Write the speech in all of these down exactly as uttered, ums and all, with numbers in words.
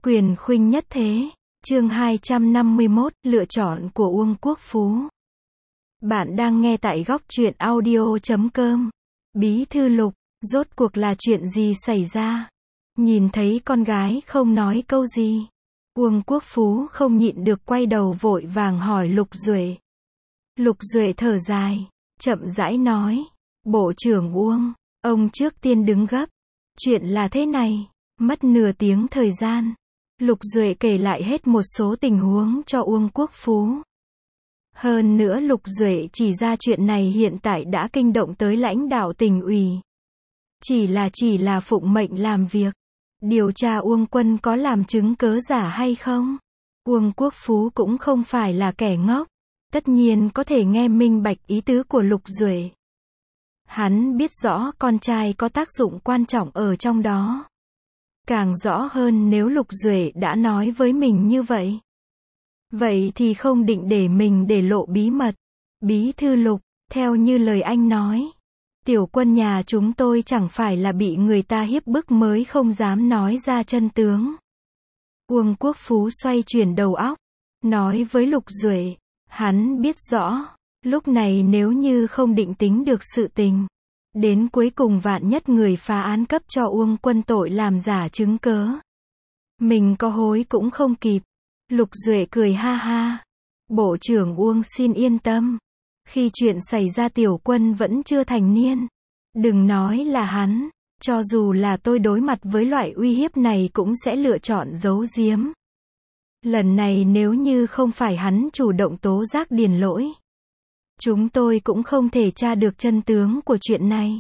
Quyền khuynh nhất thế. Chương hai trăm năm mươi mốt, lựa chọn của Uông Quốc Phú. Bạn đang nghe tại góc truyện audio chấm com. Bí thư Lục, rốt cuộc là chuyện gì xảy ra? Nhìn thấy con gái không nói câu gì, Uông Quốc Phú không nhịn được quay đầu vội vàng hỏi Lục Duệ. Lục Duệ thở dài, chậm rãi nói, Bộ trưởng Uông, ông trước tiên đứng gấp. Chuyện là thế này, mất nửa tiếng thời gian. Lục Duệ kể lại hết một số tình huống cho Uông Quốc Phú. Hơn nữa Lục Duệ chỉ ra chuyện này hiện tại đã kinh động tới lãnh đạo tỉnh ủy. Chỉ là chỉ là phụng mệnh làm việc. Điều tra Uông Quân có làm chứng cớ giả hay không? Uông Quốc Phú cũng không phải là kẻ ngốc. Tất nhiên có thể nghe minh bạch ý tứ của Lục Duệ. Hắn biết rõ con trai có tác dụng quan trọng ở trong đó. Càng rõ hơn nếu Lục Duệ đã nói với mình như vậy. Vậy thì không định để mình để lộ bí mật. Bí thư Lục, theo như lời anh nói, tiểu quân nhà chúng tôi chẳng phải là bị người ta hiếp bức mới không dám nói ra chân tướng. Uông Quốc Phú xoay chuyển đầu óc, nói với Lục Duệ, hắn biết rõ, lúc này nếu như không định tính được sự tình, đến cuối cùng vạn nhất người phá án cấp cho Uông Quân tội làm giả chứng cớ, mình có hối cũng không kịp. Lục Duệ cười ha ha. Bộ trưởng Uông xin yên tâm. Khi chuyện xảy ra tiểu quân vẫn chưa thành niên. Đừng nói là hắn, cho dù là tôi đối mặt với loại uy hiếp này cũng sẽ lựa chọn giấu giếm. Lần này nếu như không phải hắn chủ động tố giác điền lỗi, chúng tôi cũng không thể tra được chân tướng của chuyện này.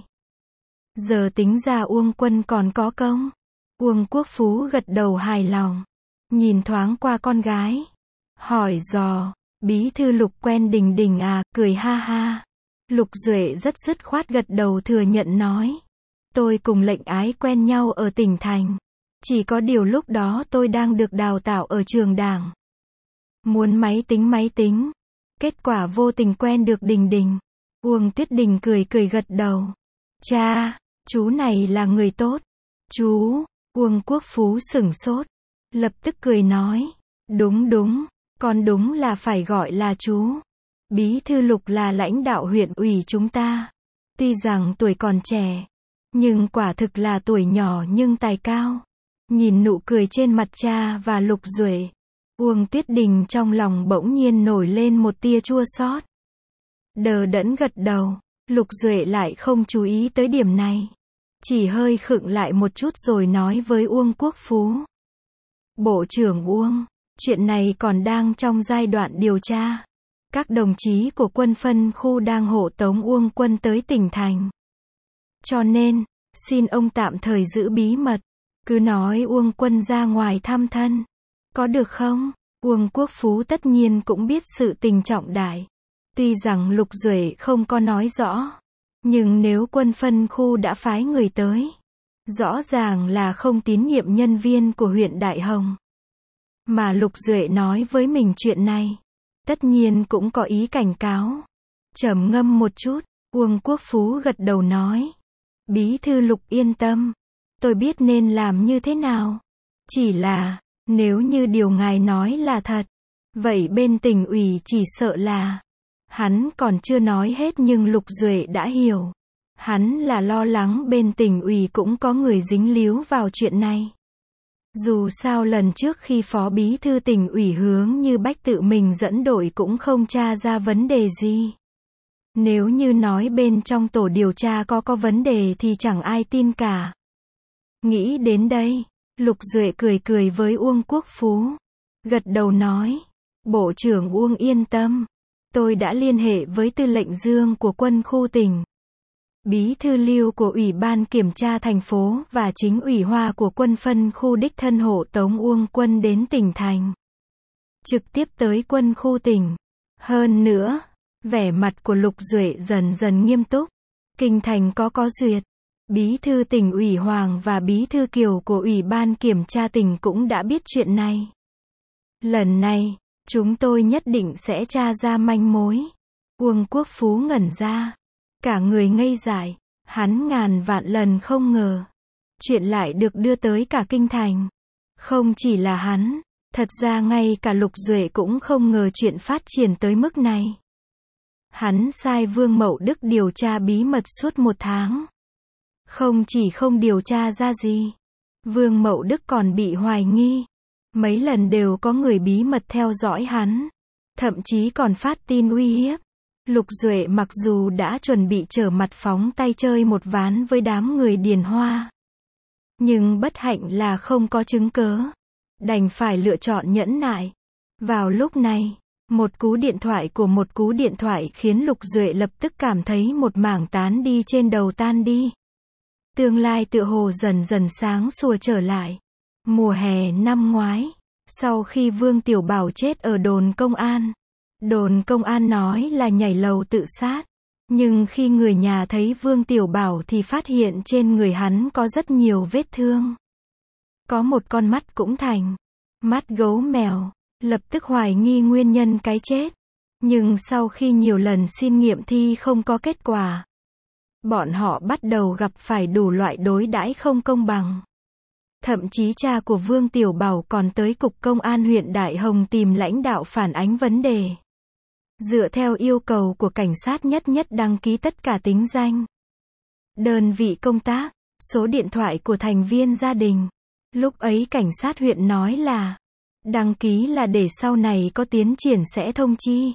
Giờ tính ra Uông Quân còn có công. Uông Quốc Phú gật đầu hài lòng, nhìn thoáng qua con gái, hỏi dò, bí thư Lục quen Đình Đình à, cười ha ha. Lục Duệ rất dứt khoát gật đầu thừa nhận nói, tôi cùng Lệnh Ái quen nhau ở tỉnh thành. Chỉ có điều lúc đó tôi đang được đào tạo ở trường đảng. Muốn máy tính máy tính. Kết quả vô tình quen được Đình Đình. Uông Tuyết Đình cười cười gật đầu. Cha, chú này là người tốt. Chú, Uông Quốc Phú sửng sốt. Lập tức cười nói, đúng đúng, con đúng là phải gọi là chú. Bí thư Lục là lãnh đạo huyện ủy chúng ta. Tuy rằng tuổi còn trẻ, nhưng quả thực là tuổi nhỏ nhưng tài cao. Nhìn nụ cười trên mặt cha và Lục Duệ, Uông Tuyết Đình trong lòng bỗng nhiên nổi lên một tia chua xót. Đờ đẫn gật đầu, Lục Duệ lại không chú ý tới điểm này. Chỉ hơi khựng lại một chút rồi nói với Uông Quốc Phú. Bộ trưởng Uông, chuyện này còn đang trong giai đoạn điều tra. Các đồng chí của quân phân khu đang hộ tống Uông Quân tới tỉnh thành. Cho nên, xin ông tạm thời giữ bí mật. Cứ nói Uông Quân ra ngoài thăm thân. Có được không? Uông Quốc Phú tất nhiên cũng biết sự tình trọng đại. Tuy rằng Lục Duệ không có nói rõ. Nhưng nếu quân phân khu đã phái người tới, rõ ràng là không tín nhiệm nhân viên của huyện Đại Hồng. Mà Lục Duệ nói với mình chuyện này, tất nhiên cũng có ý cảnh cáo. Trầm ngâm một chút, Uông Quốc Phú gật đầu nói. Bí thư Lục yên tâm. Tôi biết nên làm như thế nào. Chỉ là, nếu như điều ngài nói là thật, vậy bên tỉnh ủy chỉ sợ là... Hắn còn chưa nói hết nhưng Lục Duệ đã hiểu. Hắn là lo lắng bên tỉnh ủy cũng có người dính líu vào chuyện này. Dù sao lần trước khi phó bí thư tỉnh ủy Hướng Như Bách tự mình dẫn đội cũng không tra ra vấn đề gì. Nếu như nói bên trong tổ điều tra có có vấn đề thì chẳng ai tin cả. Nghĩ đến đây, Lục Duệ cười cười với Uông Quốc Phú. Gật đầu nói, Bộ trưởng Uông yên tâm. Tôi đã liên hệ với tư lệnh Dương của quân khu tỉnh, bí thư Lưu của Ủy ban Kiểm tra thành phố và chính ủy Hoa của quân phân khu đích thân hộ tống Uông Quân đến tỉnh thành. Trực tiếp tới quân khu tỉnh. Hơn nữa, vẻ mặt của Lục Duệ dần dần nghiêm túc. Kinh thành có có duyệt. Bí thư tỉnh ủy Hoàng và bí thư Kiều của Ủy ban Kiểm tra tỉnh cũng đã biết chuyện này. Lần này, chúng tôi nhất định sẽ tra ra manh mối. Uông Quốc Phú ngẩn ra. Cả người ngây dại. Hắn ngàn vạn lần không ngờ. Chuyện lại được đưa tới cả kinh thành. Không chỉ là hắn, thật ra ngay cả Lục Duệ cũng không ngờ chuyện phát triển tới mức này. Hắn sai Vương Mậu Đức điều tra bí mật suốt một tháng. Không chỉ không điều tra ra gì, Vương Mậu Đức còn bị hoài nghi. Mấy lần đều có người bí mật theo dõi hắn, thậm chí còn phát tin uy hiếp. Lục Duệ mặc dù đã chuẩn bị trở mặt phóng tay chơi một ván với đám người Điền Hoa, nhưng bất hạnh là không có chứng cớ, đành phải lựa chọn nhẫn nại. Vào lúc này, một cú điện thoại của một cú điện thoại khiến Lục Duệ lập tức cảm thấy một mảng tán đi trên đầu tan đi. Tương lai tựa hồ dần dần sáng sủa trở lại. Mùa hè năm ngoái, sau khi Vương Tiểu Bảo chết ở đồn công an, đồn công an nói là nhảy lầu tự sát. Nhưng khi người nhà thấy Vương Tiểu Bảo thì phát hiện trên người hắn có rất nhiều vết thương. Có một con mắt cũng thành mắt gấu mèo, lập tức hoài nghi nguyên nhân cái chết. Nhưng sau khi nhiều lần xin nghiệm thi không có kết quả, bọn họ bắt đầu gặp phải đủ loại đối đãi không công bằng. Thậm chí cha của Vương Tiểu Bảo còn tới Cục Công an huyện Đại Hồng tìm lãnh đạo phản ánh vấn đề. Dựa theo yêu cầu của cảnh sát nhất nhất đăng ký tất cả tính danh, đơn vị công tác, số điện thoại của thành viên gia đình. Lúc ấy cảnh sát huyện nói là đăng ký là để sau này có tiến triển sẽ thông chi.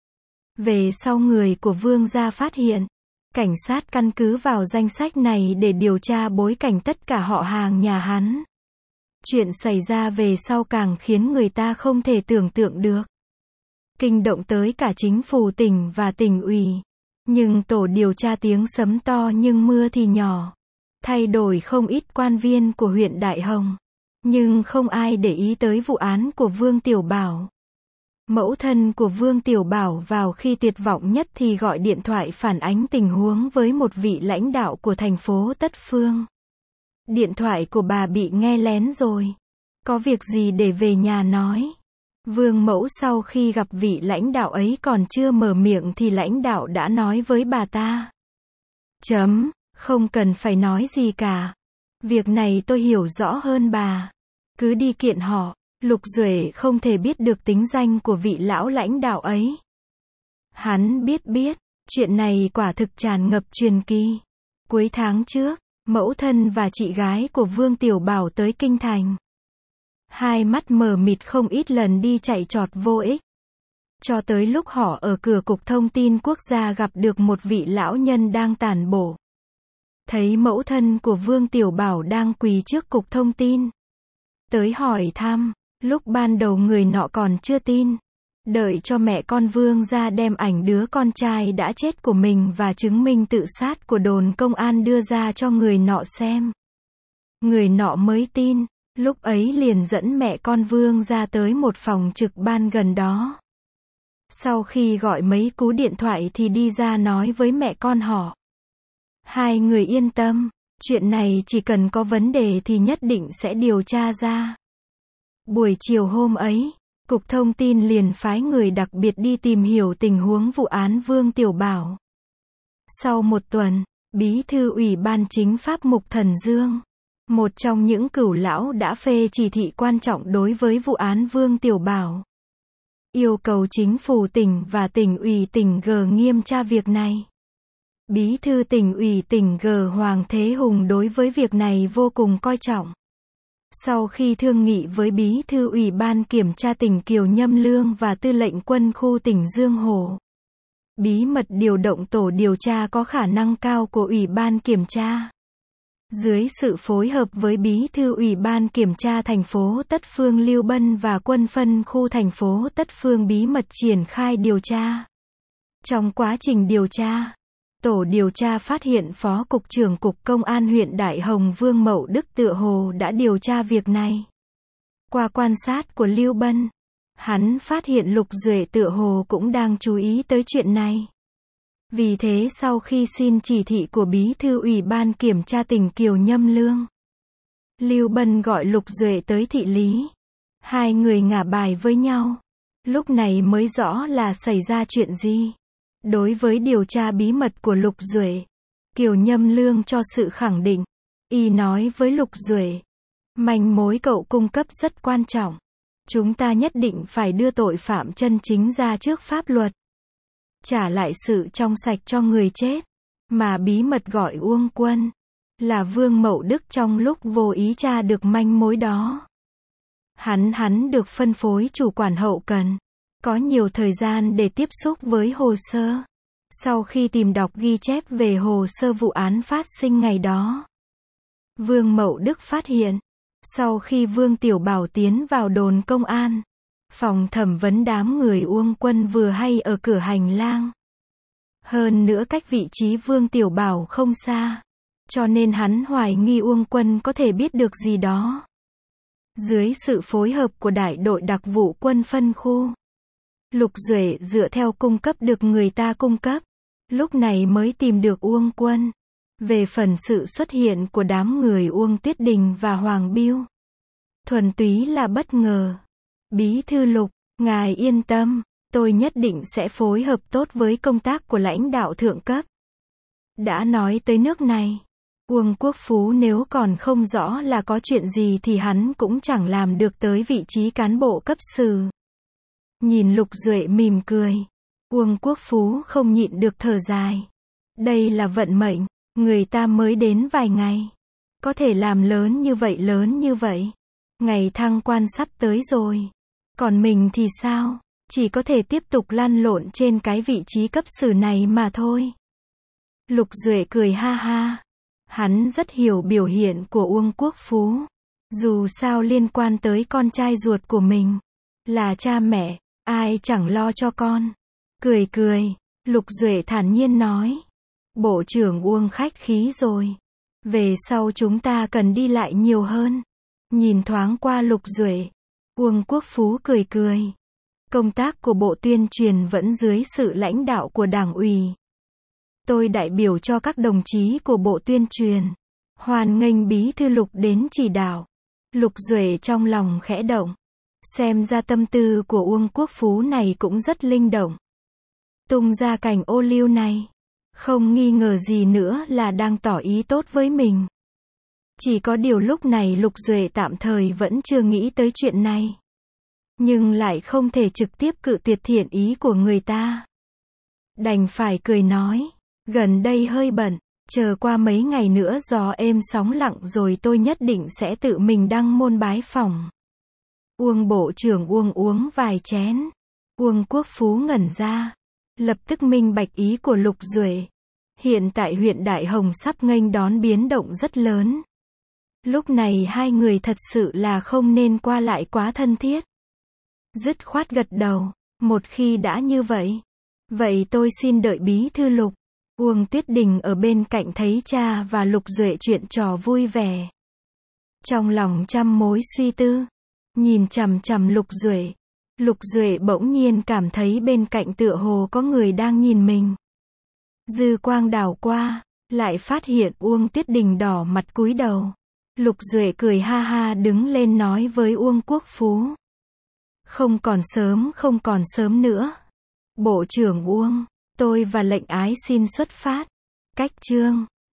Về sau người của Vương gia phát hiện, cảnh sát căn cứ vào danh sách này để điều tra bối cảnh tất cả họ hàng nhà hắn. Chuyện xảy ra về sau càng khiến người ta không thể tưởng tượng được. Kinh động tới cả chính phủ tỉnh và tỉnh ủy. Nhưng tổ điều tra tiếng sấm to nhưng mưa thì nhỏ. Thay đổi không ít quan viên của huyện Đại Hồng. Nhưng không ai để ý tới vụ án của Vương Tiểu Bảo. Mẫu thân của Vương Tiểu Bảo vào khi tuyệt vọng nhất thì gọi điện thoại phản ánh tình huống với một vị lãnh đạo của thành phố Tất Phương. Điện thoại của bà bị nghe lén rồi. Có việc gì để về nhà nói. Vương mẫu sau khi gặp vị lãnh đạo ấy còn chưa mở miệng thì lãnh đạo đã nói với bà ta. Chấm, không cần phải nói gì cả. Việc này tôi hiểu rõ hơn bà. Cứ đi kiện họ. Lục Duệ không thể biết được tính danh của vị lão lãnh đạo ấy. Hắn biết biết, chuyện này quả thực tràn ngập truyền kỳ. Cuối tháng trước, mẫu thân và chị gái của Vương Tiểu Bảo tới Kinh Thành. Hai mắt mờ mịt không ít lần đi chạy trọt vô ích. Cho tới lúc họ ở cửa Cục Thông tin Quốc gia gặp được một vị lão nhân đang tản bộ. Thấy mẫu thân của Vương Tiểu Bảo đang quỳ trước Cục Thông tin. Tới hỏi thăm, lúc ban đầu người nọ còn chưa tin. Đợi cho mẹ con Vương ra đem ảnh đứa con trai đã chết của mình và chứng minh tự sát của đồn công an đưa ra cho người nọ xem. Người nọ mới tin. Lúc ấy liền dẫn mẹ con Vương ra tới một phòng trực ban gần đó. Sau khi gọi mấy cú điện thoại thì đi ra nói với mẹ con họ. Hai người yên tâm, chuyện này chỉ cần có vấn đề thì nhất định sẽ điều tra ra. Buổi chiều hôm ấy, Cục Thông tin liền phái người đặc biệt đi tìm hiểu tình huống vụ án Vương Tiểu Bảo. Sau một tuần, Bí thư Ủy ban Chính pháp Mục Thần Dương, một trong những cửu lão đã phê chỉ thị quan trọng đối với vụ án Vương Tiểu Bảo. Yêu cầu chính phủ tỉnh và tỉnh ủy tỉnh G nghiêm tra việc này. Bí thư tỉnh ủy tỉnh G Hoàng Thế Hùng đối với việc này vô cùng coi trọng. Sau khi thương nghị với Bí thư Ủy ban Kiểm tra tỉnh Kiều Nhâm Lương và Tư lệnh Quân khu tỉnh Dương Hồ, bí mật điều động tổ điều tra có khả năng cao của Ủy ban Kiểm tra. Dưới sự phối hợp với Bí thư Ủy ban Kiểm tra thành phố Tất Phương Lưu Bân và quân phân khu thành phố Tất Phương bí mật triển khai điều tra. Trong quá trình điều tra, tổ điều tra phát hiện Phó Cục trưởng Cục Công an huyện Đại Hồng Vương Mậu Đức tựa hồ đã điều tra việc này. Qua quan sát của Lưu Bân, hắn phát hiện Lục Duệ tựa hồ cũng đang chú ý tới chuyện này. Vì thế sau khi xin chỉ thị của Bí thư Ủy ban Kiểm tra tỉnh Kiều Nhâm Lương, Lưu Bân gọi Lục Duệ tới thị lý. Hai người ngả bài với nhau. Lúc này mới rõ là xảy ra chuyện gì. Đối với điều tra bí mật của Lục Duệ, Kiều Nhâm Lương cho sự khẳng định. Y nói với Lục Duệ, Manh mối cậu cung cấp rất quan trọng. Chúng ta nhất định phải đưa tội phạm chân chính ra trước pháp luật. Trả lại sự trong sạch cho người chết. Mà bí mật gọi Uông Quân là Vương Mậu Đức trong lúc vô ý tra được manh mối đó. Hắn hắn được phân phối chủ quản hậu cần. Có nhiều thời gian để tiếp xúc với hồ sơ. Sau khi tìm đọc ghi chép về hồ sơ vụ án phát sinh ngày đó, Vương Mậu Đức phát hiện, sau khi Vương Tiểu Bảo tiến vào đồn công an, phòng thẩm vấn đám người Uông Quân vừa hay ở cửa hành lang. Hơn nữa cách vị trí Vương Tiểu Bảo không xa, cho nên hắn hoài nghi Uông Quân có thể biết được gì đó. Dưới sự phối hợp của đại đội đặc vụ quân phân khu, Lục Duệ dựa theo cung cấp được người ta cung cấp, lúc này mới tìm được Uông Quân. Về phần sự xuất hiện của đám người Uông Tuyết Đình và Hoàng Biêu, thuần túy là bất ngờ. Bí thư Lục, ngài yên tâm, tôi nhất định sẽ phối hợp tốt với công tác của lãnh đạo thượng cấp. Đã nói tới nước này, Uông Quốc Phú nếu còn không rõ là có chuyện gì thì hắn cũng chẳng làm được tới vị trí cán bộ cấp sử. Nhìn Lục Duệ mỉm cười, Uông Quốc Phú không nhịn được thở dài. Đây là vận mệnh, người ta mới đến vài ngày, có thể làm lớn như vậy lớn như vậy. Ngày thăng quan sắp tới rồi. Còn mình thì sao? Chỉ có thể tiếp tục lăn lộn trên cái vị trí cấp sử này mà thôi. Lục Duệ cười ha ha. Hắn rất hiểu biểu hiện của Uông Quốc Phú. Dù sao liên quan tới con trai ruột của mình, là cha mẹ, ai chẳng lo cho con. Cười cười, Lục Duệ thản nhiên nói. Bộ trưởng Uông khách khí rồi. Về sau chúng ta cần đi lại nhiều hơn. Nhìn thoáng qua Lục Duệ, Uông Quốc Phú cười cười. Công tác của Bộ Tuyên truyền vẫn dưới sự lãnh đạo của Đảng ủy. Tôi đại biểu cho các đồng chí của Bộ Tuyên truyền, hoan nghênh Bí thư Lục đến chỉ đạo. Lục Duệ trong lòng khẽ động. Xem ra tâm tư của Uông Quốc Phú này cũng rất linh động. Tung ra cành ô liu này, không nghi ngờ gì nữa là đang tỏ ý tốt với mình. Chỉ có điều lúc này Lục Duệ tạm thời vẫn chưa nghĩ tới chuyện này. Nhưng lại không thể trực tiếp cự tuyệt thiện ý của người ta. Đành phải cười nói, gần đây hơi bận, chờ qua mấy ngày nữa gió êm sóng lặng rồi tôi nhất định sẽ tự mình đăng môn bái phỏng. Uông bộ trưởng Uông uống vài chén. Uông Quốc Phú ngẩn ra, lập tức minh bạch ý của Lục Duệ. Hiện tại huyện Đại Hồng sắp nghênh đón biến động rất lớn. Lúc này hai người thật sự là không nên qua lại quá thân thiết. Dứt khoát gật đầu, một khi đã như vậy, vậy tôi xin đợi Bí thư Lục. Uông Tuyết Đình ở bên cạnh thấy cha và Lục Duệ chuyện trò vui vẻ. Trong lòng trăm mối suy tư, nhìn chằm chằm Lục Duệ. Lục Duệ bỗng nhiên cảm thấy bên cạnh tựa hồ có người đang nhìn mình. Dư quang đảo qua, lại phát hiện Uông Tuyết Đình đỏ mặt cúi đầu. Lục Duệ cười ha ha đứng lên nói với Uông Quốc Phú. Không còn sớm không còn sớm nữa. Bộ trưởng Uông, tôi và lệnh ái xin xuất phát. Cách chương